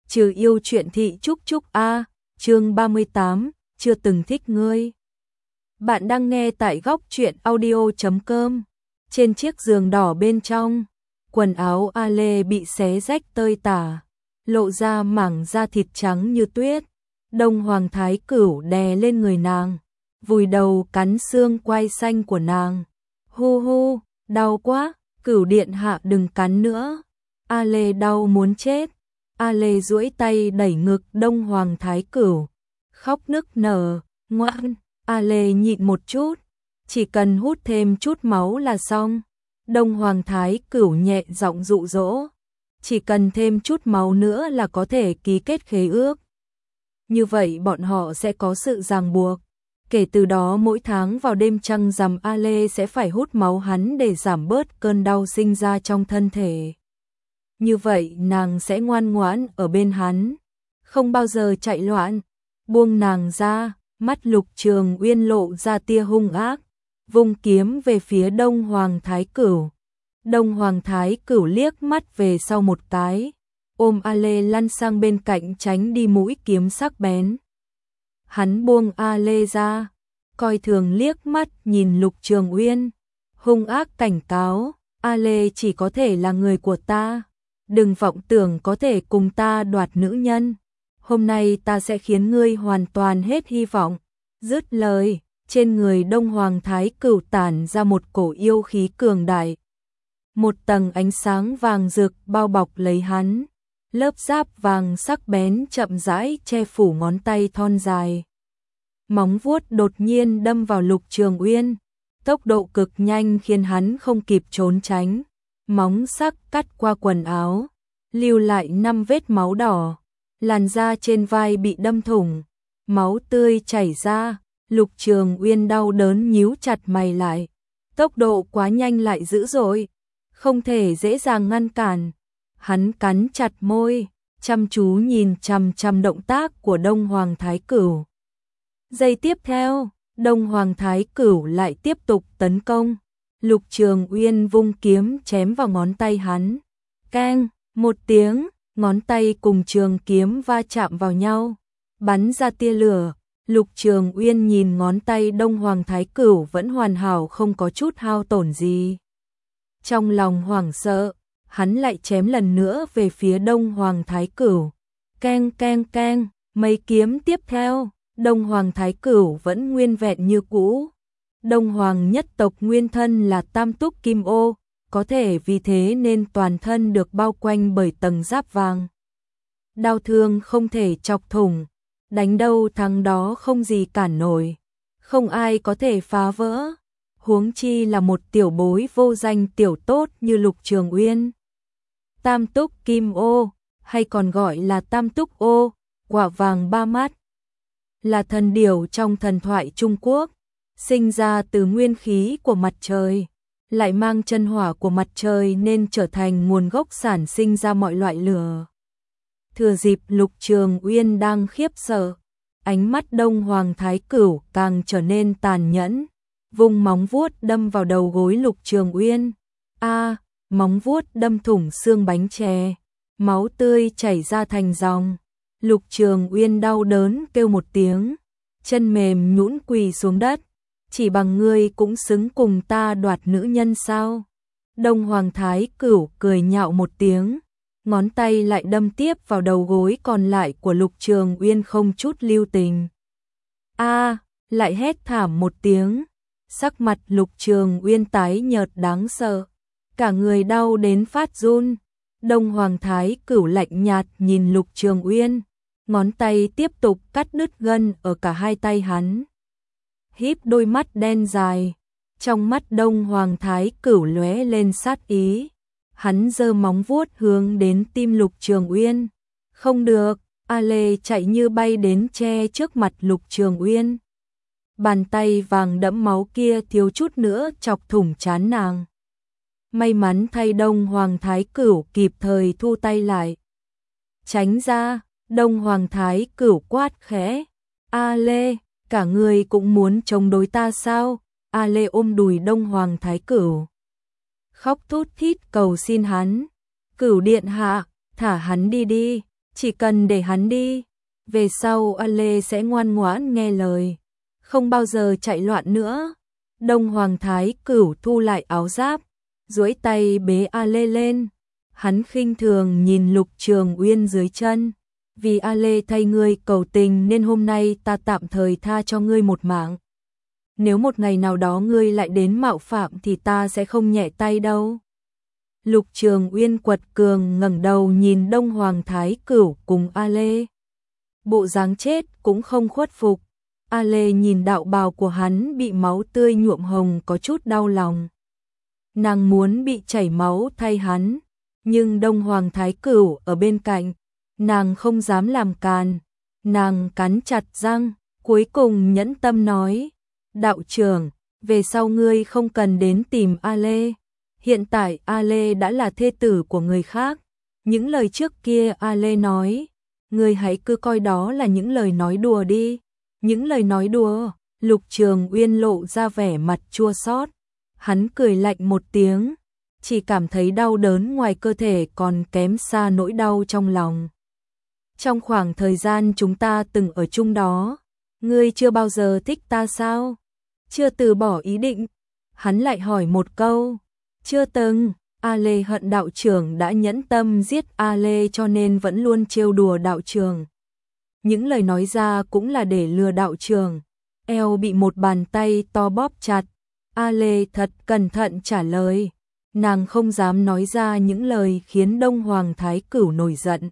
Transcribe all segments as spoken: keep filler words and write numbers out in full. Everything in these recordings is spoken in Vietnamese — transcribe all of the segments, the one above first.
Trừ yêu chuyện thị Trúc Trúc A, chương ba mươi tám, chưa từng thích ngươi. Bạn đang nghe tại góc truyện audio chấm com. Trên chiếc giường đỏ bên trong, quần áo A Lê bị xé rách tơi tả, lộ ra mảng da thịt trắng như tuyết. Đông Hoàng Thái Cửu đè lên người nàng, vùi đầu cắn xương quai xanh của nàng. Hu hu, đau quá, Cửu điện hạ đừng cắn nữa. A Lê đau muốn chết. A Lê duỗi tay đẩy ngực Đông Hoàng Thái Cửu, khóc nức nở. Ngoan, A Lê nhịn một chút, chỉ cần hút thêm chút máu là xong. Đông Hoàng Thái Cửu nhẹ giọng dụ dỗ, chỉ cần thêm chút máu nữa là có thể ký kết khế ước. Như vậy bọn họ sẽ có sự ràng buộc. Kể từ đó mỗi tháng vào đêm trăng rằm A Lê sẽ phải hút máu hắn để giảm bớt cơn đau sinh ra trong thân thể. Như vậy nàng sẽ ngoan ngoãn ở bên hắn, không bao giờ chạy loạn. Buông nàng ra, mắt Lục Trường Uyên lộ ra tia hung ác, vung kiếm về phía Đông Hoàng Thái Cửu. Đông Hoàng Thái Cửu liếc mắt về sau một cái, ôm A Lê lăn sang bên cạnh tránh đi mũi kiếm sắc bén. Hắn buông A Lê ra, coi thường liếc mắt nhìn Lục Trường Uyên, hung ác cảnh cáo, A Lê chỉ có thể là người của ta, đừng vọng tưởng có thể cùng ta đoạt nữ nhân. Hôm nay ta sẽ khiến ngươi hoàn toàn hết hy vọng. Dứt lời, trên người Đông Hoàng Thái Cửu tản ra một cổ yêu khí cường đại. Một tầng ánh sáng vàng rực bao bọc lấy hắn, lớp giáp vàng sắc bén chậm rãi che phủ ngón tay thon dài. Móng vuốt đột nhiên đâm vào Lục Trường Uyên, tốc độ cực nhanh khiến hắn không kịp trốn tránh. Móng sắc cắt qua quần áo, lưu lại năm vết máu đỏ, làn da trên vai bị đâm thủng, máu tươi chảy ra. Lục Trường Uyên đau đớn nhíu chặt mày lại, tốc độ quá nhanh lại dữ dội, không thể dễ dàng ngăn cản. Hắn cắn chặt môi, chăm chú nhìn chằm chằm động tác của Đông Hoàng Thái Cửu. Giây tiếp theo, Đông Hoàng Thái Cửu lại tiếp tục tấn công. Lục Trường Uyên vung kiếm chém vào ngón tay hắn. Keng, một tiếng, ngón tay cùng trường kiếm va chạm vào nhau, bắn ra tia lửa. Lục Trường Uyên nhìn ngón tay Đông Hoàng Thái Cửu vẫn hoàn hảo không có chút hao tổn gì. Trong lòng hoảng sợ, hắn lại chém lần nữa về phía Đông Hoàng Thái Cửu. Keng keng keng, mấy kiếm tiếp theo, Đông Hoàng Thái Cửu vẫn nguyên vẹn như cũ. Đông Hoàng nhất tộc nguyên thân là tam túc kim ô, có thể vì thế nên toàn thân được bao quanh bởi tầng giáp vàng. Đao thương không thể chọc thủng, đánh đâu thắng đó không gì cản nổi, không ai có thể phá vỡ. Huống chi là một tiểu bối vô danh tiểu tốt như Lục Trường Uyên. Tam túc kim ô, hay còn gọi là tam túc ô, quả vàng ba mắt, là thần điểu trong thần thoại Trung Quốc, sinh ra từ nguyên khí của mặt trời, lại mang chân hỏa của mặt trời nên trở thành nguồn gốc sản sinh ra mọi loại lửa. Thừa dịp Lục Trường Uyên đang khiếp sợ, ánh mắt Đông Hoàng Thái Cửu càng trở nên tàn nhẫn, vùng móng vuốt đâm vào đầu gối Lục Trường Uyên. A, móng vuốt đâm thủng xương bánh chè, máu tươi chảy ra thành dòng. Lục Trường Uyên đau đớn kêu một tiếng, chân mềm nhũn quỳ xuống đất. Chỉ bằng ngươi cũng xứng cùng ta đoạt nữ nhân sao? Đông Hoàng Thái Cửu cười nhạo một tiếng, ngón tay lại đâm tiếp vào đầu gối còn lại của Lục Trường Uyên không chút lưu tình. A, lại hét thảm một tiếng, sắc mặt Lục Trường Uyên tái nhợt đáng sợ, cả người đau đến phát run. Đông Hoàng Thái Cửu lạnh nhạt nhìn Lục Trường Uyên, ngón tay tiếp tục cắt đứt gân ở cả hai tay hắn. Híp đôi mắt đen dài, trong mắt Đông Hoàng Thái Cửu lóe lên sát ý. Hắn giơ móng vuốt hướng đến tim Lục Trường Uyên. Không được, A Lê chạy như bay đến che trước mặt Lục Trường Uyên. Bàn tay vàng đẫm máu kia thiếu chút nữa chọc thủng trán nàng. May mắn thay Đông Hoàng Thái Cửu kịp thời thu tay lại. Tránh ra, Đông Hoàng Thái Cửu quát khẽ. A Lê, cả người cũng muốn chống đối ta sao? A Lê ôm đùi Đông Hoàng Thái Cửu, khóc thút thít cầu xin hắn. Cửu điện hạ, thả hắn đi đi, Chỉ cần để hắn đi, về sau A Lê sẽ ngoan ngoãn nghe lời, không bao giờ chạy loạn nữa. Đông Hoàng Thái Cửu thu lại áo giáp, duỗi tay bế A Lê lên. Hắn khinh thường nhìn Lục Trường Uyên dưới chân. Vì A Lê thay ngươi cầu tình nên hôm nay ta tạm thời tha cho ngươi một mạng. Nếu một ngày nào đó ngươi lại đến mạo phạm thì ta sẽ không nhẹ tay đâu. Lục Trường Uyên quật cường ngẩng đầu nhìn Đông Hoàng Thái Cửu cùng A Lê. Bộ dáng chết cũng không khuất phục. A Lê nhìn đạo bào của hắn bị máu tươi nhuộm hồng có chút đau lòng. Nàng muốn bị chảy máu thay hắn, nhưng Đông Hoàng Thái Cửu ở bên cạnh, nàng không dám làm càn. Nàng cắn chặt răng, cuối cùng nhẫn tâm nói, đạo trưởng, về sau ngươi không cần đến tìm A Lê. Hiện tại A Lê đã là thê tử của người khác. Những lời trước kia A Lê nói, ngươi hãy cứ coi đó là những lời nói đùa đi. Những lời nói đùa. Lục Trường Uyên lộ ra vẻ mặt chua xót. Hắn cười lạnh một tiếng, chỉ cảm thấy đau đớn ngoài cơ thể còn kém xa nỗi đau trong lòng. Trong khoảng thời gian chúng ta từng ở chung đó, ngươi chưa bao giờ thích ta sao? Chưa từ bỏ ý định? Hắn lại hỏi một câu. Chưa từng. A Lê hận đạo trưởng đã nhẫn tâm giết A Lê cho nên vẫn luôn trêu đùa đạo trưởng. Những lời nói ra cũng là để lừa đạo trưởng. Eo bị một bàn tay to bóp chặt. A Lê thật cẩn thận trả lời. Nàng không dám nói ra những lời khiến Đông Hoàng Thái Cửu nổi giận.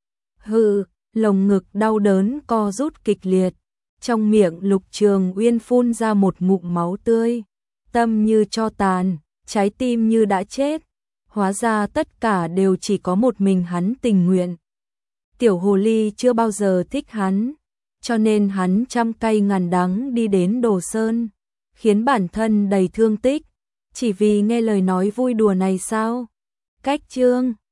Hừ, lồng ngực đau đớn co rút kịch liệt. Trong miệng Lục Trường Uyên phun ra một ngụm máu tươi. Tâm như tro tàn, trái tim như đã chết. Hóa ra tất cả đều chỉ có một mình hắn tình nguyện. Tiểu hồ ly chưa bao giờ thích hắn, cho nên hắn trăm cay ngàn đắng đi đến Đồ Sơn, khiến bản thân đầy thương tích, chỉ vì nghe lời nói vui đùa này sao? Cách chương